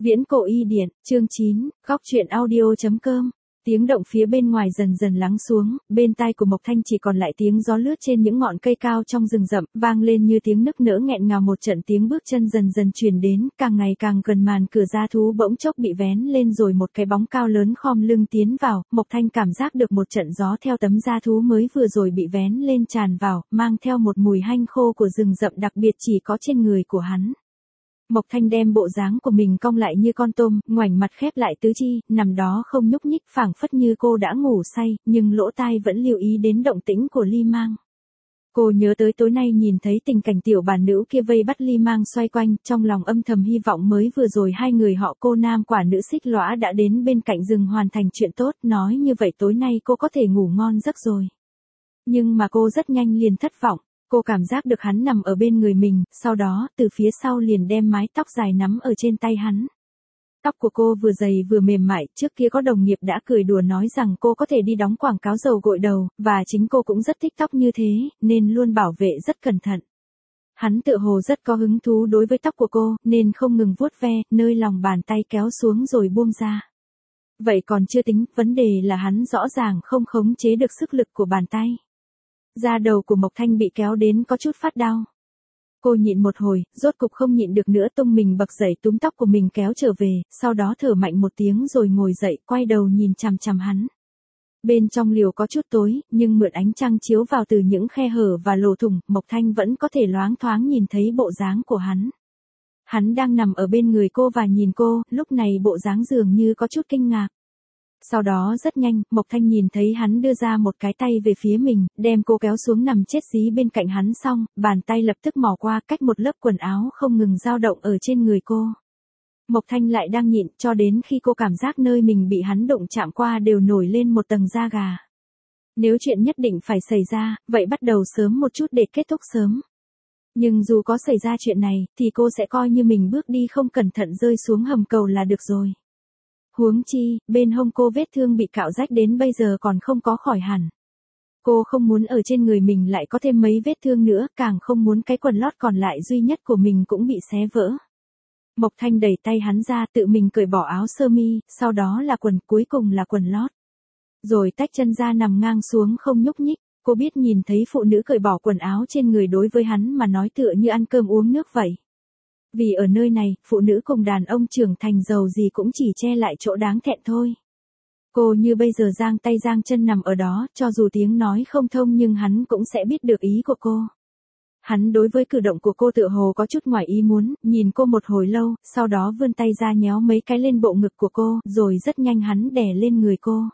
Viễn cổ y điển, chương 9, góc truyện audio.com. Tiếng động phía bên ngoài dần dần lắng xuống, bên tai của Mộc Thanh chỉ còn lại tiếng gió lướt trên những ngọn cây cao trong rừng rậm, vang lên như tiếng nức nở nghẹn ngào. Một trận tiếng bước chân dần dần truyền đến, càng ngày càng gần. Màn cửa gia thú bỗng chốc bị vén lên rồi một cái bóng cao lớn khom lưng tiến vào. Mộc Thanh cảm giác được một trận gió theo tấm gia thú mới vừa rồi bị vén lên tràn vào, mang theo một mùi hanh khô của rừng rậm đặc biệt chỉ có trên người của hắn. Mộc Thanh đem bộ dáng của mình cong lại như con tôm, ngoảnh mặt khép lại tứ chi, nằm đó không nhúc nhích, phảng phất như cô đã ngủ say, nhưng lỗ tai vẫn lưu ý đến động tĩnh của Ly Mang. Cô nhớ tới tối nay nhìn thấy tình cảnh tiểu bản nữ kia vây bắt Ly Mang xoay quanh, trong lòng âm thầm hy vọng mới vừa rồi hai người họ cô nam quả nữ xích lõa đã đến bên cạnh rừng hoàn thành chuyện tốt, nói như vậy tối nay cô có thể ngủ ngon giấc rồi. Nhưng mà cô rất nhanh liền thất vọng. Cô cảm giác được hắn nằm ở bên người mình, sau đó, từ phía sau liền đem mái tóc dài nắm ở trên tay hắn. Tóc của cô vừa dày vừa mềm mại, trước kia có đồng nghiệp đã cười đùa nói rằng cô có thể đi đóng quảng cáo dầu gội đầu, và chính cô cũng rất thích tóc như thế, nên luôn bảo vệ rất cẩn thận. Hắn tựa hồ rất có hứng thú đối với tóc của cô, nên không ngừng vuốt ve, nơi lòng bàn tay kéo xuống rồi buông ra. Vậy còn chưa tính, vấn đề là hắn rõ ràng không khống chế được sức lực của bàn tay. Da đầu của Mộc Thanh bị kéo đến có chút phát đau. Cô nhịn một hồi, rốt cục không nhịn được nữa, tung mình bật dậy túm tóc của mình kéo trở về, sau đó thở mạnh một tiếng rồi ngồi dậy, quay đầu nhìn chằm chằm hắn. Bên trong liều có chút tối, nhưng mượn ánh trăng chiếu vào từ những khe hở và lỗ thủng, Mộc Thanh vẫn có thể loáng thoáng nhìn thấy bộ dáng của hắn. Hắn đang nằm ở bên người cô và nhìn cô, lúc này bộ dáng dường như có chút kinh ngạc. Sau đó rất nhanh, Mộc Thanh nhìn thấy hắn đưa ra một cái tay về phía mình, đem cô kéo xuống nằm chết dí bên cạnh hắn xong, bàn tay lập tức mò qua cách một lớp quần áo không ngừng dao động ở trên người cô. Mộc Thanh lại đang nhịn cho đến khi cô cảm giác nơi mình bị hắn đụng chạm qua đều nổi lên một tầng da gà. Nếu chuyện nhất định phải xảy ra, vậy bắt đầu sớm một chút để kết thúc sớm. Nhưng dù có xảy ra chuyện này, thì cô sẽ coi như mình bước đi không cẩn thận rơi xuống hầm cầu là được rồi. Huống chi, bên hông cô vết thương bị cạo rách đến bây giờ còn không có khỏi hẳn. Cô không muốn ở trên người mình lại có thêm mấy vết thương nữa, càng không muốn cái quần lót còn lại duy nhất của mình cũng bị xé vỡ. Mộc Thanh đẩy tay hắn ra, tự mình cởi bỏ áo sơ mi, sau đó là quần, cuối cùng là quần lót. Rồi tách chân ra nằm ngang xuống không nhúc nhích. Cô biết nhìn thấy phụ nữ cởi bỏ quần áo trên người đối với hắn mà nói tựa như ăn cơm uống nước vậy. Vì ở nơi này, phụ nữ cùng đàn ông trưởng thành giàu gì cũng chỉ che lại chỗ đáng thẹn thôi. Cô như bây giờ giang tay giang chân nằm ở đó, cho dù tiếng nói không thông nhưng hắn cũng sẽ biết được ý của cô. Hắn đối với cử động của cô tựa hồ có chút ngoài ý muốn, nhìn cô một hồi lâu, sau đó vươn tay ra nhéo mấy cái lên bộ ngực của cô, rồi rất nhanh hắn đè lên người cô.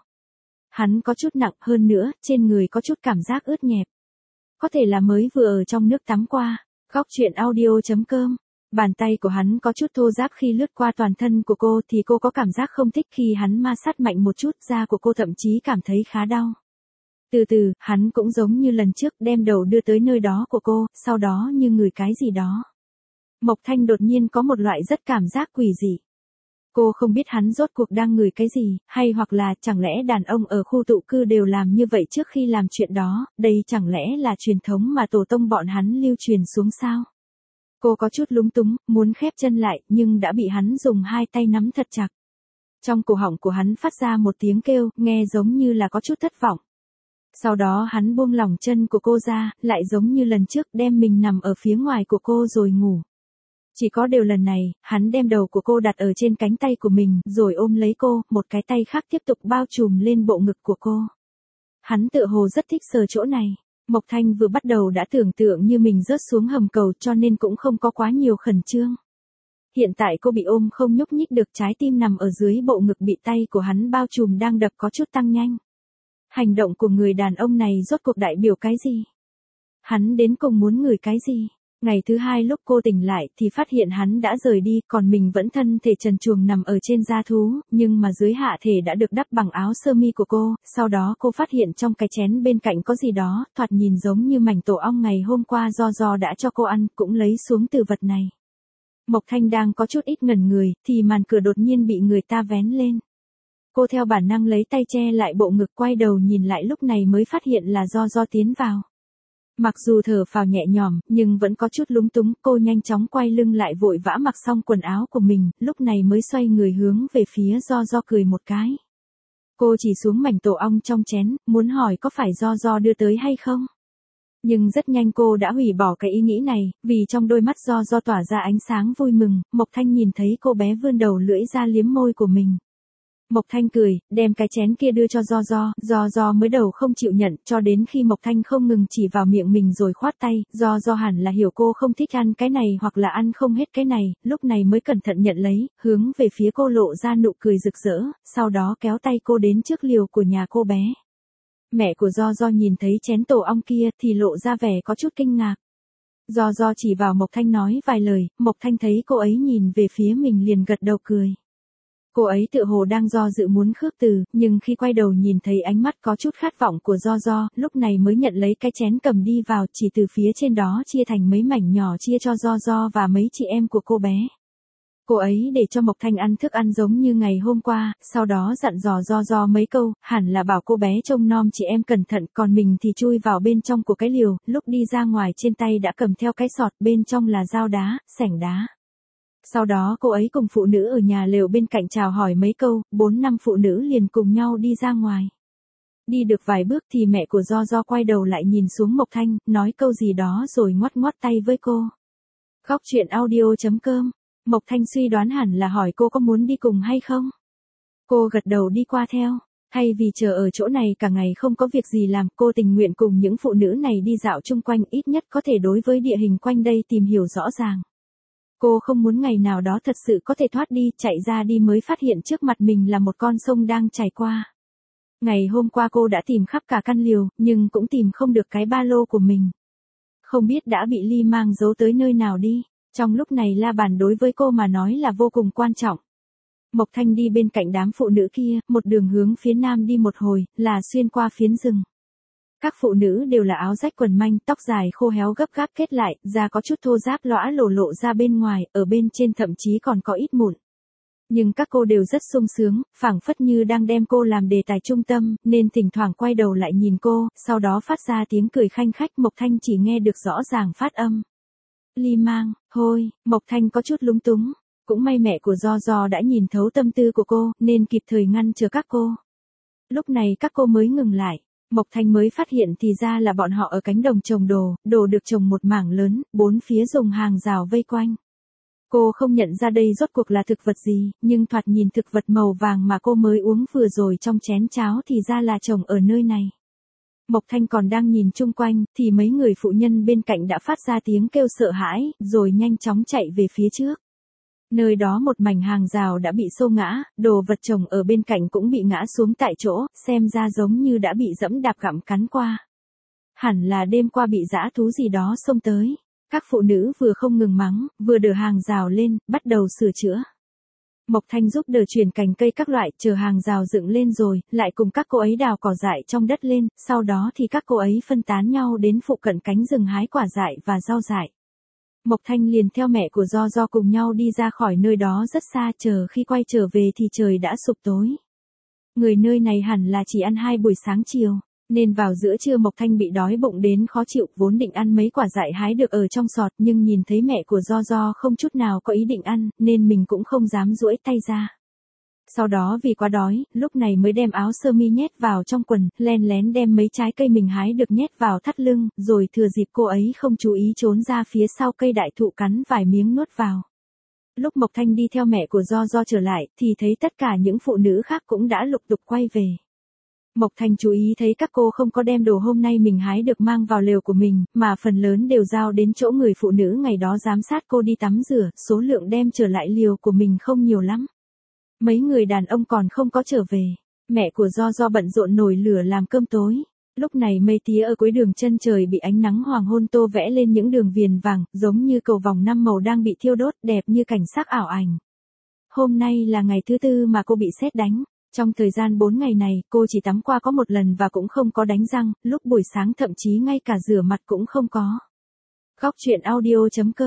Hắn có chút nặng hơn nữa, trên người có chút cảm giác ướt nhẹp. Có thể là mới vừa ở trong nước tắm qua. Góc truyện audio.com. Bàn tay của hắn có chút thô ráp khi lướt qua toàn thân của cô thì cô có cảm giác không thích khi hắn ma sát mạnh một chút, da của cô thậm chí cảm thấy khá đau. Từ từ, hắn cũng giống như lần trước đem đầu đưa tới nơi đó của cô, sau đó như ngửi cái gì đó. Mộc Thanh đột nhiên có một loại rất cảm giác quỷ dị. Cô không biết hắn rốt cuộc đang ngửi cái gì, hay hoặc là chẳng lẽ đàn ông ở khu tụ cư đều làm như vậy trước khi làm chuyện đó, đây chẳng lẽ là truyền thống mà tổ tông bọn hắn lưu truyền xuống sao? Cô có chút lúng túng, muốn khép chân lại, nhưng đã bị hắn dùng hai tay nắm thật chặt. Trong cổ họng của hắn phát ra một tiếng kêu, nghe giống như là có chút thất vọng. Sau đó hắn buông lỏng chân của cô ra, lại giống như lần trước đem mình nằm ở phía ngoài của cô rồi ngủ. Chỉ có điều lần này, hắn đem đầu của cô đặt ở trên cánh tay của mình, rồi ôm lấy cô, một cái tay khác tiếp tục bao trùm lên bộ ngực của cô. Hắn tựa hồ rất thích sờ chỗ này. Mộc Thanh vừa bắt đầu đã tưởng tượng như mình rớt xuống hầm cầu cho nên cũng không có quá nhiều khẩn trương. Hiện tại cô bị ôm không nhúc nhích được, trái tim nằm ở dưới bộ ngực bị tay của hắn bao trùm đang đập có chút tăng nhanh. Hành động của người đàn ông này rốt cuộc đại biểu cái gì? Hắn đến cùng muốn ngửi cái gì? Ngày thứ hai lúc cô tỉnh lại thì phát hiện hắn đã rời đi, còn mình vẫn thân thể trần truồng nằm ở trên da thú, nhưng mà dưới hạ thể đã được đắp bằng áo sơ mi của cô, sau đó cô phát hiện trong cái chén bên cạnh có gì đó, thoạt nhìn giống như mảnh tổ ong ngày hôm qua do đã cho cô ăn, cũng lấy xuống từ vật này. Mộc Thanh đang có chút ít ngẩn người, thì màn cửa đột nhiên bị người ta vén lên. Cô theo bản năng lấy tay che lại bộ ngực, quay đầu nhìn lại, lúc này mới phát hiện là do tiến vào. Mặc dù thở phào nhẹ nhõm, nhưng vẫn có chút lúng túng, cô nhanh chóng quay lưng lại vội vã mặc xong quần áo của mình, lúc này mới xoay người hướng về phía Do cười một cái. Cô chỉ xuống mảnh tổ ong trong chén, muốn hỏi có phải Do đưa tới hay không? Nhưng rất nhanh cô đã hủy bỏ cái ý nghĩ này, vì trong đôi mắt Do tỏa ra ánh sáng vui mừng, Mộc Thanh nhìn thấy cô bé vươn đầu lưỡi ra liếm môi của mình. Mộc Thanh cười, đem cái chén kia đưa cho Do mới đầu không chịu nhận, cho đến khi Mộc Thanh không ngừng chỉ vào miệng mình rồi khoát tay, Do hẳn là hiểu cô không thích ăn cái này hoặc là ăn không hết cái này, lúc này mới cẩn thận nhận lấy, hướng về phía cô lộ ra nụ cười rực rỡ, sau đó kéo tay cô đến trước liều của nhà cô bé. Mẹ của Do nhìn thấy chén tổ ong kia thì lộ ra vẻ có chút kinh ngạc. Do chỉ vào Mộc Thanh nói vài lời, Mộc Thanh thấy cô ấy nhìn về phía mình liền gật đầu cười. Cô ấy tựa hồ đang do dự muốn khước từ, nhưng khi quay đầu nhìn thấy ánh mắt có chút khát vọng của Do, lúc này mới nhận lấy cái chén cầm đi vào, chỉ từ phía trên đó chia thành mấy mảnh nhỏ chia cho Do và mấy chị em của cô bé. Cô ấy để cho Mộc Thanh ăn thức ăn giống như ngày hôm qua, sau đó dặn dò Do mấy câu, hẳn là bảo cô bé trông nom chị em cẩn thận, còn mình thì chui vào bên trong của cái liều, lúc đi ra ngoài trên tay đã cầm theo cái sọt, bên trong là dao đá, sẻng đá. Sau đó cô ấy cùng phụ nữ ở nhà lều bên cạnh chào hỏi mấy câu, 4-5 phụ nữ liền cùng nhau đi ra ngoài. Đi được vài bước thì mẹ của Do quay đầu lại nhìn xuống Mộc Thanh, nói câu gì đó rồi ngoắt tay với cô. Góc truyện audio.com. Mộc Thanh suy đoán hẳn là hỏi cô có muốn đi cùng hay không. Cô gật đầu đi qua theo. Thay vì chờ ở chỗ này cả ngày không có việc gì làm, cô tình nguyện cùng những phụ nữ này đi dạo chung quanh, ít nhất có thể đối với địa hình quanh đây tìm hiểu rõ ràng. Cô không muốn ngày nào đó thật sự có thể thoát đi, chạy ra đi mới phát hiện trước mặt mình là một con sông đang chảy qua. Ngày hôm qua cô đã tìm khắp cả căn liều, nhưng cũng tìm không được cái ba lô của mình. Không biết đã bị Ly mang giấu tới nơi nào đi. Trong lúc này la bàn đối với cô mà nói là vô cùng quan trọng. Mộc Thanh đi bên cạnh đám phụ nữ kia, một đường hướng phía nam đi một hồi, là xuyên qua phiến rừng. Các phụ nữ đều là áo rách quần manh, tóc dài khô héo gấp gáp kết lại, da có chút thô ráp lõa lộ ra bên ngoài, ở bên trên thậm chí còn có ít mụn. Nhưng các cô đều rất sung sướng, phảng phất như đang đem cô làm đề tài trung tâm, nên thỉnh thoảng quay đầu lại nhìn cô, sau đó phát ra tiếng cười khanh khách. Mộc Thanh chỉ nghe được rõ ràng phát âm. Ly mang, hôi, Mộc Thanh có chút lúng túng. Cũng may mẹ của Do đã nhìn thấu tâm tư của cô, nên kịp thời ngăn chờ các cô. Lúc này các cô mới ngừng lại. Mộc Thanh mới phát hiện thì ra là bọn họ ở cánh đồng trồng đồ được trồng một mảng lớn, bốn phía dùng hàng rào vây quanh. Cô không nhận ra đây rốt cuộc là thực vật gì, nhưng thoạt nhìn thực vật màu vàng mà cô mới uống vừa rồi trong chén cháo thì ra là trồng ở nơi này. Mộc Thanh còn đang nhìn chung quanh, thì mấy người phụ nhân bên cạnh đã phát ra tiếng kêu sợ hãi, rồi nhanh chóng chạy về phía trước. Nơi đó một mảnh hàng rào đã bị xô ngã, đồ vật trồng ở bên cạnh cũng bị ngã xuống tại chỗ, xem ra giống như đã bị dẫm đạp gặm cắn qua. Hẳn là đêm qua bị dã thú gì đó xông tới. Các phụ nữ vừa không ngừng mắng, vừa đỡ hàng rào lên, bắt đầu sửa chữa. Mộc Thanh giúp đỡ chuyển cành cây các loại, chờ hàng rào dựng lên rồi, lại cùng các cô ấy đào cỏ dại trong đất lên, sau đó thì các cô ấy phân tán nhau đến phụ cận cánh rừng hái quả dại và rau dại. Mộc Thanh liền theo mẹ của Do cùng nhau đi ra khỏi nơi đó rất xa, chờ khi quay trở về thì trời đã sụp tối. Người nơi này hẳn là chỉ ăn 2 buổi sáng chiều, nên vào giữa trưa Mộc Thanh bị đói bụng đến khó chịu, vốn định ăn mấy quả dại hái được ở trong sọt, nhưng nhìn thấy mẹ của Do không chút nào có ý định ăn, nên mình cũng không dám duỗi tay ra. Sau đó vì quá đói, lúc này mới đem áo sơ mi nhét vào trong quần, len lén đem mấy trái cây mình hái được nhét vào thắt lưng, rồi thừa dịp cô ấy không chú ý trốn ra phía sau cây đại thụ cắn vài miếng nuốt vào. Lúc Mộc Thanh đi theo mẹ của Do trở lại, thì thấy tất cả những phụ nữ khác cũng đã lục tục quay về. Mộc Thanh chú ý thấy các cô không có đem đồ hôm nay mình hái được mang vào lều của mình, mà phần lớn đều giao đến chỗ người phụ nữ ngày đó giám sát cô đi tắm rửa, số lượng đem trở lại liều của mình không nhiều lắm. Mấy người đàn ông còn không có trở về. Mẹ của Do bận rộn nồi lửa làm cơm tối. Lúc này mây tía ở cuối đường chân trời bị ánh nắng hoàng hôn tô vẽ lên những đường viền vàng, giống như cầu vòng 5 màu đang bị thiêu đốt, đẹp như cảnh sắc ảo ảnh. Hôm nay là ngày thứ 4 mà cô bị sét đánh. Trong thời gian 4 ngày này, cô chỉ tắm qua có một lần và cũng không có đánh răng, lúc buổi sáng thậm chí ngay cả rửa mặt cũng không có. Góc truyện audio.com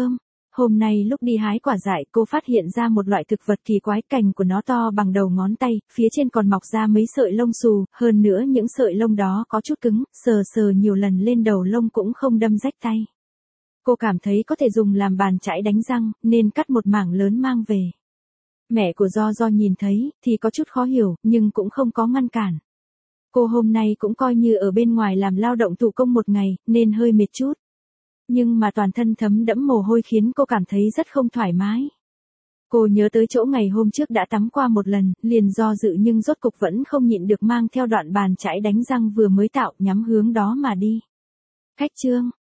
Hôm nay lúc đi hái quả dại cô phát hiện ra một loại thực vật kỳ quái, cành của nó to bằng đầu ngón tay, phía trên còn mọc ra mấy sợi lông xù, hơn nữa những sợi lông đó có chút cứng, sờ sờ nhiều lần lên đầu lông cũng không đâm rách tay. Cô cảm thấy có thể dùng làm bàn chải đánh răng, nên cắt một mảng lớn mang về. Mẹ của Do nhìn thấy, thì có chút khó hiểu, nhưng cũng không có ngăn cản. Cô hôm nay cũng coi như ở bên ngoài làm lao động thủ công một ngày, nên hơi mệt chút. Nhưng mà toàn thân thấm đẫm mồ hôi khiến cô cảm thấy rất không thoải mái. Cô nhớ tới chỗ ngày hôm trước đã tắm qua một lần, liền do dự nhưng rốt cục vẫn không nhịn được mang theo đoạn bàn chải đánh răng vừa mới tạo, nhắm hướng đó mà đi. Khách trương,